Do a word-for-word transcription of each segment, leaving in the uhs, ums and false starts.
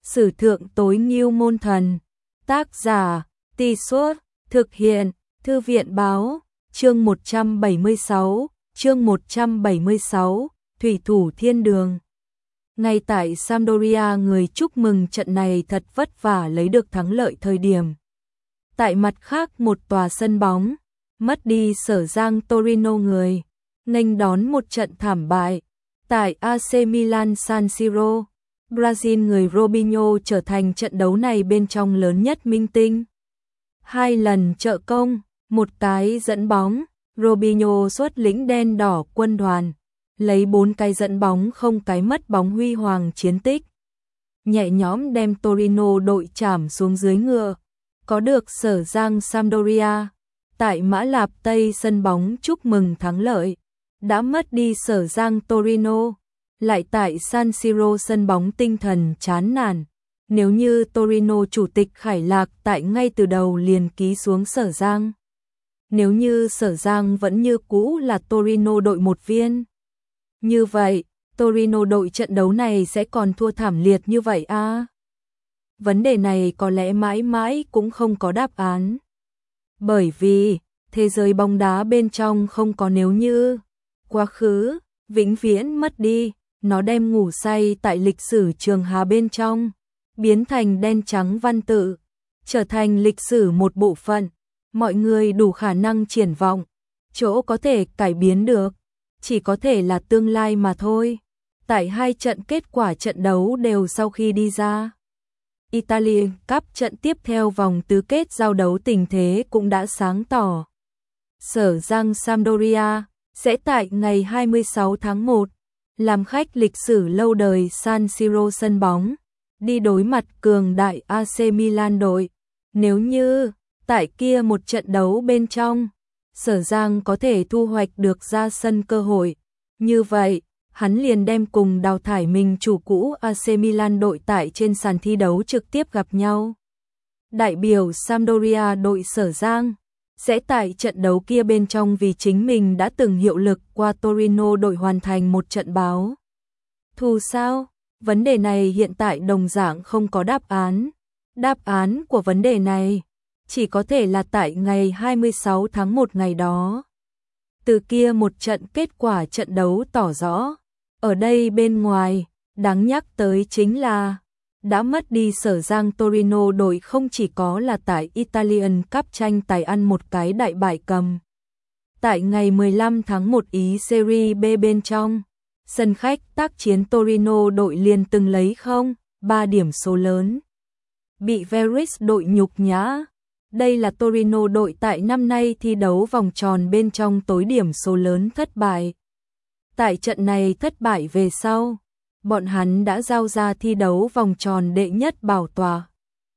Sử thượng tối ngưu môn thần. Tác giả, Tì Suốt, thực hiện, Thư viện báo, chương một trăm bảy mươi sáu, chương một trăm bảy mươi sáu, Thủy thủ thiên đường. Ngay tại Sampdoria người chúc mừng trận này thật vất vả lấy được thắng lợi thời điểm. Tại mặt khác một tòa sân bóng, mất đi sở giang Torino người, nghênh đón một trận thảm bại. Tại a xê Milan San Siro, Brazil người Robinho trở thành trận đấu này bên trong lớn nhất minh tinh. Hai lần trợ công, một cái dẫn bóng, Robinho xuất lĩnh đen đỏ quân đoàn, lấy bốn cái dẫn bóng không cái mất bóng huy hoàng chiến tích. Nhẹ nhõm đem Torino đội chảm xuống dưới ngựa, có được sở giang Sampdoria. Tại Mã Lạp Tây sân bóng chúc mừng thắng lợi, đã mất đi sở giang Torino. Lại tại San Siro sân bóng tinh thần chán nản. Nếu như Torino chủ tịch Khải Lạc tại ngay từ đầu liền ký xuống sở giang. Nếu như sở giang vẫn như cũ là Torino đội một viên. Như vậy, Torino đội trận đấu này sẽ còn thua thảm liệt như vậy à? Vấn đề này có lẽ mãi mãi cũng không có đáp án. Bởi vì, thế giới bóng đá bên trong không có nếu như. Quá khứ, vĩnh viễn mất đi. Nó đem ngủ say tại lịch sử trường hà bên trong, biến thành đen trắng văn tự, trở thành lịch sử một bộ phận. Mọi người đủ khả năng triển vọng, chỗ có thể cải biến được, chỉ có thể là tương lai mà thôi. Tại hai trận kết quả trận đấu đều sau khi đi ra, Italy Cup trận tiếp theo vòng tứ kết giao đấu tình thế cũng đã sáng tỏ. Sở giang Sampdoria sẽ tại ngày hai mươi sáu tháng một làm khách lịch sử lâu đời San Siro sân bóng, đi đối mặt cường đại a xê Milan đội. Nếu như, tại kia một trận đấu bên trong, sở giang có thể thu hoạch được ra sân cơ hội, như vậy, hắn liền đem cùng đào thải mình chủ cũ a xê Milan đội tại trên sàn thi đấu trực tiếp gặp nhau. Đại biểu Sampdoria đội sở giang sẽ tại trận đấu kia bên trong vì chính mình đã từng hiệu lực qua Torino đội hoàn thành một trận báo thù sao? Vấn đề này hiện tại đồng dạng không có đáp án. Đáp án của vấn đề này chỉ có thể là tại ngày hai mươi sáu tháng một ngày đó. Từ kia một trận kết quả trận đấu tỏ rõ. Ở đây bên ngoài, đáng nhắc tới chính là đã mất đi sở giang Torino đội không chỉ có là tại Italian Cup tranh tài ăn một cái đại bại cầm. Tại ngày mười lăm tháng một Ý Serie B bên trong, sân khách tác chiến Torino đội liền từng lấy không, ba điểm số lớn. Bị Veris đội nhục nhã. Đây là Torino đội tại năm nay thi đấu vòng tròn bên trong tối điểm số lớn thất bại. Tại trận này thất bại về sau, bọn hắn đã giao ra thi đấu vòng tròn đệ nhất bảo tòa.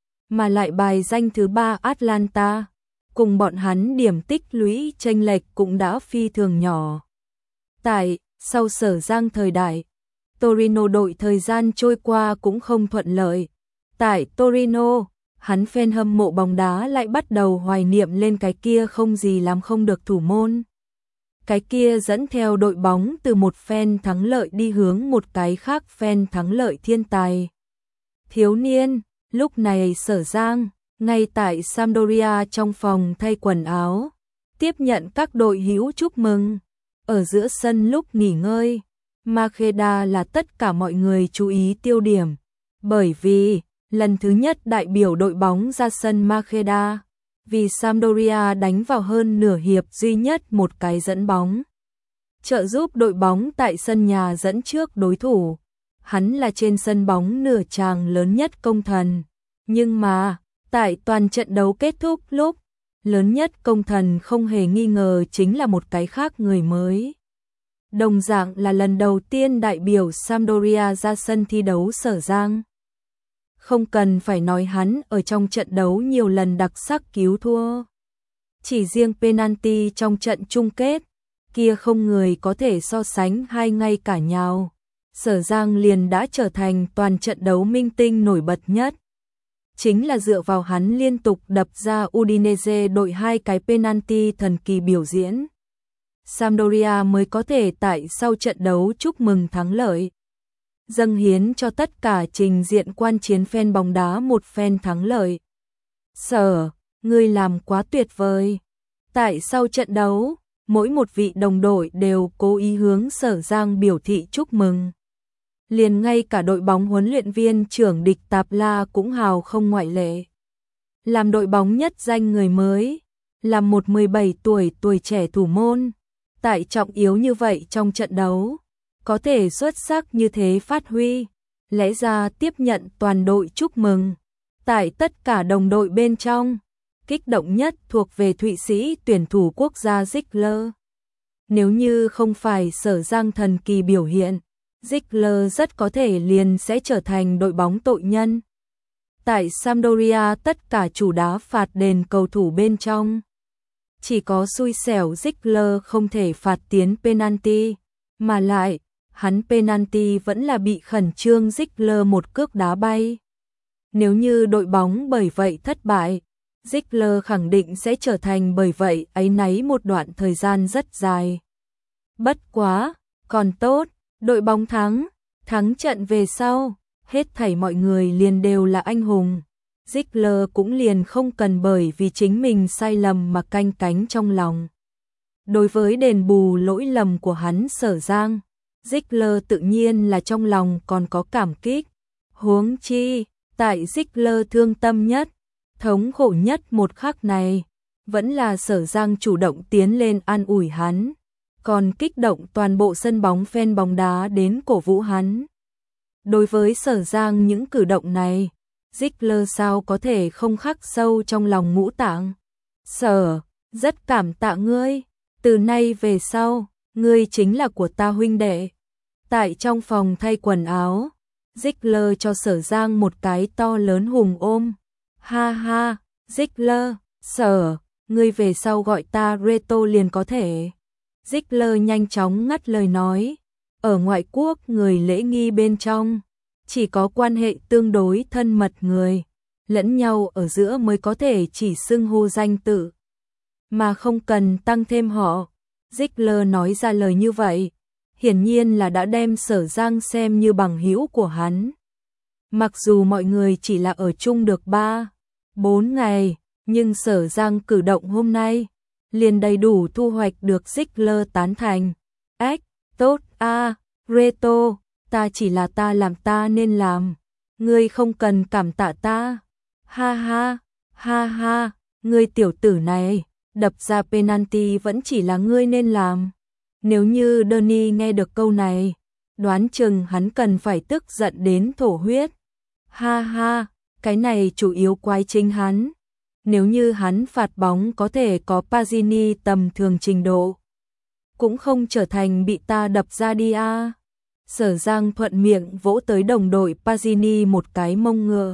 Mà lại bài danh thứ ba Atlanta, cùng bọn hắn điểm tích lũy chênh lệch cũng đã phi thường nhỏ. Tại, sau sở giang thời đại, Torino đội thời gian trôi qua cũng không thuận lợi. Tại Torino, hắn fan hâm mộ bóng đá lại bắt đầu hoài niệm lên cái kia không gì làm không được thủ môn. Cái kia dẫn theo đội bóng từ một fan thắng lợi đi hướng một cái khác fan thắng lợi thiên tài. Thiếu niên, lúc này sở giang, ngay tại Sampdoria trong phòng thay quần áo, tiếp nhận các đội hữu chúc mừng. Ở giữa sân lúc nghỉ ngơi, Macheda là tất cả mọi người chú ý tiêu điểm. Bởi vì, lần thứ nhất đại biểu đội bóng ra sân Macheda, vì Sampdoria đánh vào hơn nửa hiệp duy nhất một cái dẫn bóng, trợ giúp đội bóng tại sân nhà dẫn trước đối thủ. Hắn là trên sân bóng nửa tràng lớn nhất công thần, nhưng mà, tại toàn trận đấu kết thúc lúc, lớn nhất công thần không hề nghi ngờ chính là một cái khác người mới. Đồng dạng là lần đầu tiên đại biểu Sampdoria ra sân thi đấu sở giang. Không cần phải nói hắn ở trong trận đấu nhiều lần đặc sắc cứu thua. Chỉ riêng penalty trong trận chung kết, kia không người có thể so sánh hay ngay cả nhào. Sở giang liền đã trở thành toàn trận đấu minh tinh nổi bật nhất. Chính là dựa vào hắn liên tục đập ra Udinese đội hai cái penalty thần kỳ biểu diễn. Sampdoria mới có thể tại sau trận đấu chúc mừng thắng lợi. dâng hiến cho tất cả trình diện quan chiến fan bóng đá một phen thắng lợi. Sở, ngươi làm quá tuyệt vời. Tại sau trận đấu, mỗi một vị đồng đội đều cố ý hướng Sở Giang biểu thị chúc mừng. Liền ngay cả đội bóng huấn luyện viên trưởng Địch Tạp La cũng hào không ngoại lệ. Làm đội bóng nhất danh người mới, làm một mười bảy tuổi tuổi trẻ thủ môn, tại trọng yếu như vậy trong trận đấu, có thể xuất sắc như thế phát huy, lẽ ra tiếp nhận toàn đội chúc mừng. Tại tất cả đồng đội bên trong, kích động nhất thuộc về Thụy Sĩ tuyển thủ quốc gia Ziegler. Nếu như không phải Sở Giang thần kỳ biểu hiện, Ziegler rất có thể liền sẽ trở thành đội bóng tội nhân. Tại Sampdoria tất cả chủ đá phạt đền cầu thủ bên trong. Chỉ có xui xẻo Ziegler không thể phạt tiến penalty, mà lại, hắn penalty vẫn là bị khẩn trương Ziegler một cước đá bay. Nếu như đội bóng bởi vậy thất bại, Ziegler khẳng định sẽ trở thành bởi vậy áy náy một đoạn thời gian rất dài. Bất quá, còn tốt, đội bóng thắng, thắng trận về sau, hết thảy mọi người liền đều là anh hùng. Ziegler cũng liền không cần bởi vì chính mình sai lầm mà canh cánh trong lòng. Đối với đền bù lỗi lầm của hắn Sở Giang, Ziegler tự nhiên là trong lòng còn có cảm kích. Huống chi, tại Ziegler thương tâm nhất, thống khổ nhất một khắc này, vẫn là Sở Giang chủ động tiến lên an ủi hắn, còn kích động toàn bộ sân bóng fan bóng đá đến cổ vũ hắn. Đối với Sở Giang những cử động này, Ziegler sao có thể không khắc sâu trong lòng ngũ tạng. Sở, rất cảm tạ ngươi, từ nay về sau, ngươi chính là của ta huynh đệ. Tại trong phòng thay quần áo, Ziegler cho Sở Giang một cái to lớn hùng ôm. Ha ha, Ziegler, Sở, ngươi về sau gọi ta Reto liền có thể. Ziegler nhanh chóng ngắt lời nói, ở ngoại quốc người lễ nghi bên trong, chỉ có quan hệ tương đối thân mật người, lẫn nhau ở giữa mới có thể chỉ xưng hô danh tự, mà không cần tăng thêm họ. Ziegler nói ra lời như vậy, hiển nhiên là đã đem Sở Giang xem như bằng hữu của hắn. Mặc dù mọi người chỉ là ở chung được ba, bốn ngày, nhưng Sở Giang cử động hôm nay, liền đầy đủ thu hoạch được Ziegler tán thành. Ếch, tốt a, Reto, ta chỉ là ta làm ta nên làm, ngươi không cần cảm tạ ta. Ha ha, ha ha, ngươi tiểu tử này, đập ra penalty vẫn chỉ là ngươi nên làm. Nếu như Danny nghe được câu này, đoán chừng hắn cần phải tức giận đến thổ huyết. Ha ha, cái này chủ yếu quái chính hắn. Nếu như hắn phạt bóng có thể có Pazzini tầm thường trình độ, cũng không trở thành bị ta đập ra đi a. À. Sở Giang thuận miệng vỗ tới đồng đội Pazzini một cái mông ngựa.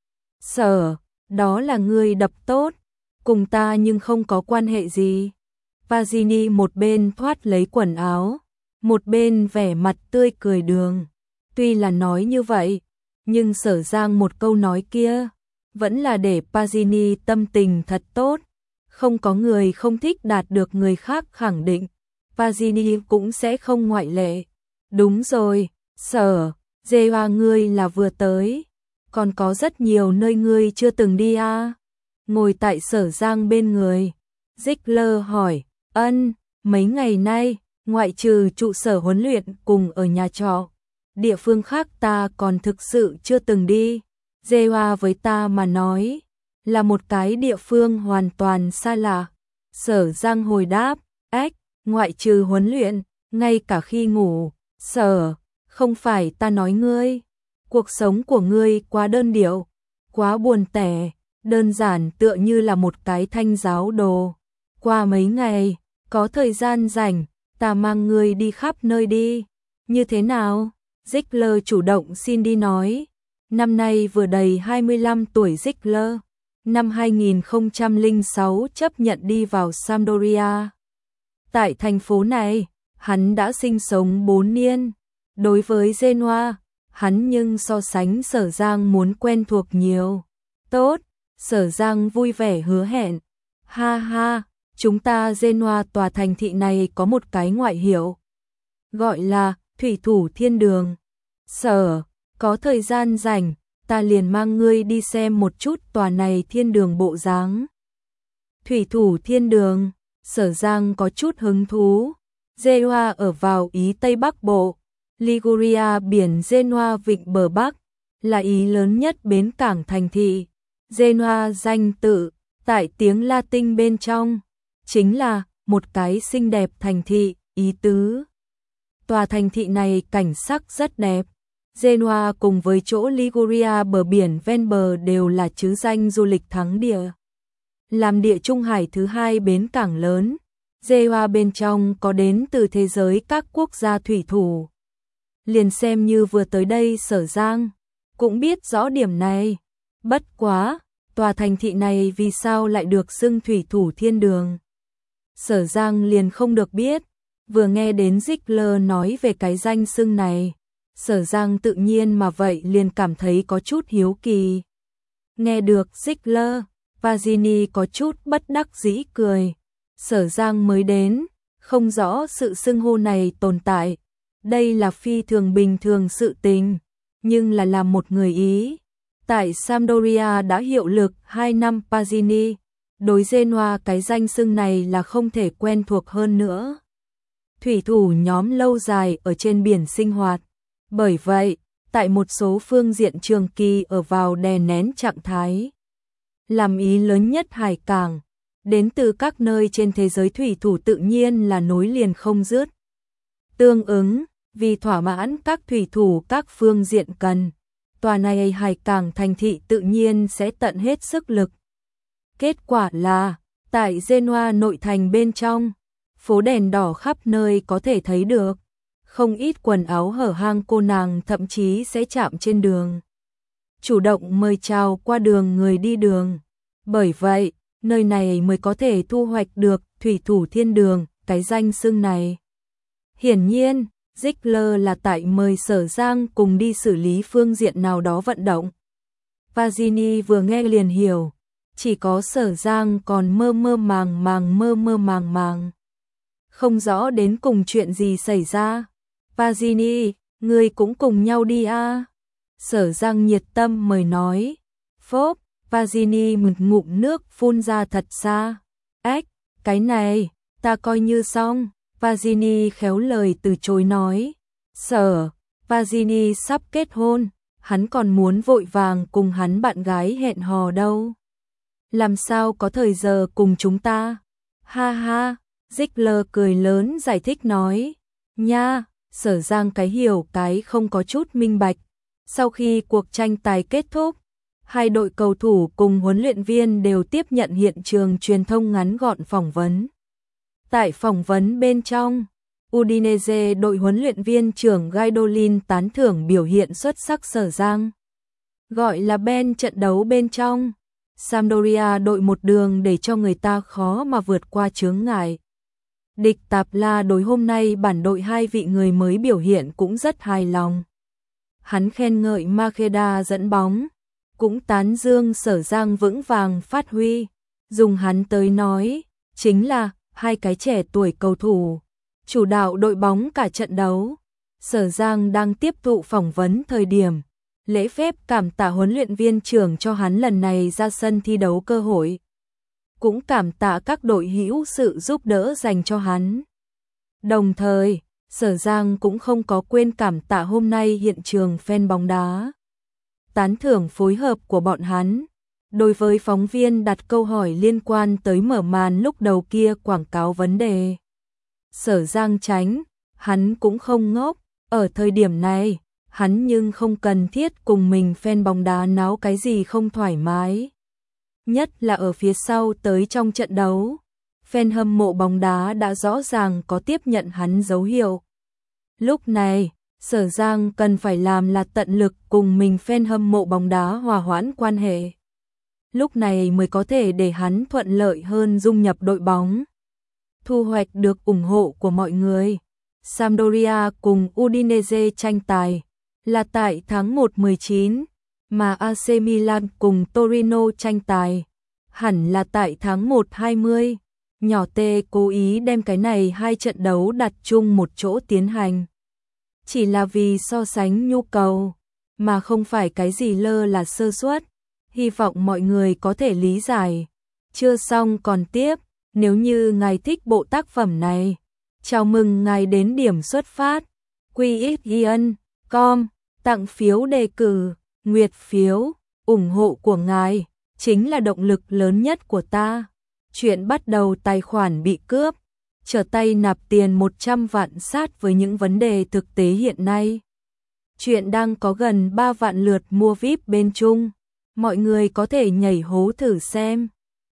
Sở, đó là ngươi đập tốt, cùng ta nhưng không có quan hệ gì. Pazzini một bên thoát lấy quần áo, một bên vẻ mặt tươi cười đường. Tuy là nói như vậy, nhưng Sở Giang một câu nói kia, vẫn là để Pazzini tâm tình thật tốt. Không có người không thích đạt được người khác khẳng định, Pazzini cũng sẽ không ngoại lệ. Đúng rồi, Sở, dê hoa ngươi là vừa tới, còn có rất nhiều nơi ngươi chưa từng đi à? Ngồi tại Sở Giang bên người, Ziegler hỏi, ân, mấy ngày nay, ngoại trừ trụ sở huấn luyện cùng ở nhà trọ, địa phương khác ta còn thực sự chưa từng đi. Dê hoa với ta mà nói, là một cái địa phương hoàn toàn xa lạ. Sở Giang hồi đáp, ếch, ngoại trừ huấn luyện, ngay cả khi ngủ. Sở, không phải ta nói ngươi, cuộc sống của ngươi quá đơn điệu, quá buồn tẻ, đơn giản tựa như là một cái thanh giáo đồ. Qua mấy ngày, có thời gian rảnh, ta mang ngươi đi khắp nơi đi. Như thế nào? Ziegler chủ động xin đi nói. Năm nay vừa đầy hai mươi lăm tuổi Ziegler, năm hai nghìn không trăm lẻ sáu chấp nhận đi vào Sampdoria. Tại thành phố này, hắn đã sinh sống bốn niên. Đối với Genoa, hắn nhưng so sánh Sở Giang muốn quen thuộc nhiều. Tốt, Sở Giang vui vẻ hứa hẹn. Ha ha, chúng ta Genoa tòa thành thị này có một cái ngoại hiệu, gọi là Thủy thủ thiên đường. Sở, có thời gian rảnh, ta liền mang ngươi đi xem một chút tòa này thiên đường bộ dáng. Thủy thủ thiên đường, Sở Giang có chút hứng thú. Genoa ở vào Ý Tây Bắc Bộ, Liguria biển Genoa vịnh bờ Bắc, là Ý lớn nhất bến cảng thành thị. Genoa danh tự, tại tiếng Latin bên trong, chính là một cái xinh đẹp thành thị, ý tứ. Tòa thành thị này cảnh sắc rất đẹp. Genoa cùng với chỗ Liguria bờ biển ven bờ đều là trứ danh du lịch thắng địa. Làm địa trung hải thứ hai bến cảng lớn, Genoa bên trong có đến từ thế giới các quốc gia thủy thủ. Liền xem như vừa tới đây Sở Giang, cũng biết rõ điểm này. Bất quá, tòa thành thị này vì sao lại được xưng thủy thủ thiên đường? Sở Giang liền không được biết, vừa nghe đến Ziegler nói về cái danh xưng này. Sở Giang tự nhiên mà vậy liền cảm thấy có chút hiếu kỳ. Nghe được Ziegler, Vazini có chút bất đắc dĩ cười. Sở Giang mới đến, không rõ sự xưng hô này tồn tại. Đây là phi thường bình thường sự tình, nhưng là làm một người Ý. Tại Sampdoria đã hiệu lực hai năm Pazini, đối Genoa cái danh xưng này là không thể quen thuộc hơn nữa. Thủy thủ nhóm lâu dài ở trên biển sinh hoạt. Bởi vậy, tại một số phương diện trường kỳ ở vào đè nén trạng thái. Làm Ý lớn nhất hải cảng, đến từ các nơi trên thế giới thủy thủ tự nhiên là nối liền không dứt. Tương ứng, vì thỏa mãn các thủy thủ các phương diện cần, tòa này hải cảng thành thị tự nhiên sẽ tận hết sức lực. Kết quả là, tại Genoa nội thành bên trong, phố đèn đỏ khắp nơi có thể thấy được. Không ít quần áo hở hang cô nàng thậm chí sẽ chạm trên đường. Chủ động mời chào qua đường người đi đường. Bởi vậy, nơi này mới có thể thu hoạch được thủy thủ thiên đường, cái danh xưng này. Hiển nhiên, Ziegler là tại mời Sở Giang cùng đi xử lý phương diện nào đó vận động. Vazini vừa nghe liền hiểu, chỉ có Sở Giang còn mơ mơ màng màng mơ mơ màng màng. Không rõ đến cùng chuyện gì xảy ra. Vazini, ngươi cũng cùng nhau đi a. Sở Giang nhiệt tâm mời nói. Phốp, Vazini một ngụm nước phun ra thật xa. Ếch, cái này, ta coi như xong. Vazini khéo lời từ chối nói. Sở, Vazini sắp kết hôn, hắn còn muốn vội vàng cùng hắn bạn gái hẹn hò đâu. Làm sao có thời giờ cùng chúng ta? Ha ha, Ziegler cười lớn giải thích nói. Nha, Sở Giang cái hiểu cái không có chút minh bạch. Sau khi cuộc tranh tài kết thúc, hai đội cầu thủ cùng huấn luyện viên đều tiếp nhận hiện trường truyền thông ngắn gọn phỏng vấn. Tại phỏng vấn bên trong, Udinese đội huấn luyện viên trưởng Gaidolin tán thưởng biểu hiện xuất sắc Sở Giang. Gọi là Ben trận đấu bên trong, Sampdoria đội một đường để cho người ta khó mà vượt qua chướng ngại. Địch Tạp La đối hôm nay bản đội hai vị người mới biểu hiện cũng rất hài lòng. Hắn khen ngợi Makeda dẫn bóng, cũng tán dương Sở Giang vững vàng phát huy, dùng hắn tới nói, chính là hai cái trẻ tuổi cầu thủ, chủ đạo đội bóng cả trận đấu. Sở Giang đang tiếp thụ phỏng vấn thời điểm, lễ phép cảm tạ huấn luyện viên trưởng cho hắn lần này ra sân thi đấu cơ hội. Cũng cảm tạ các đội hữu sự giúp đỡ dành cho hắn. Đồng thời, Sở Giang cũng không có quên cảm tạ hôm nay hiện trường fan bóng đá. Tán thưởng phối hợp của bọn hắn. Đối với phóng viên đặt câu hỏi liên quan tới mở màn lúc đầu kia quảng cáo vấn đề, Sở Giang tránh, hắn cũng không ngốc, ở thời điểm này, hắn nhưng không cần thiết cùng mình fan bóng đá náo cái gì không thoải mái. Nhất là ở phía sau tới trong trận đấu, fan hâm mộ bóng đá đã rõ ràng có tiếp nhận hắn dấu hiệu. Lúc này, Sở Giang cần phải làm là tận lực cùng mình fan hâm mộ bóng đá hòa hoãn quan hệ. Lúc này mới có thể để hắn thuận lợi hơn dung nhập đội bóng. Thu hoạch được ủng hộ của mọi người. Sampdoria cùng Udinese tranh tài là tại tháng một mười chín, mà a xê Milan cùng Torino tranh tài hẳn là tại tháng một hai mươi. Nhỏ T cố ý đem cái này hai trận đấu đặt chung một chỗ tiến hành. chỉ là vì so sánh nhu cầu, mà không phải cái gì lơ là sơ suất. Hy vọng mọi người có thể lý giải. Chưa xong còn tiếp, nếu như ngài thích bộ tác phẩm này, chào mừng ngài đến điểm xuất phát quy ích chấm com, tặng phiếu đề cử, nguyệt phiếu, ủng hộ của ngài chính là động lực lớn nhất của ta. Chuyện bắt đầu tài khoản bị cướp, trở tay nạp tiền một trăm vạn sát với những vấn đề thực tế hiện nay. Chuyện đang có gần ba vạn lượt mua vi ai pi bên Trung, mọi người có thể nhảy hố thử xem.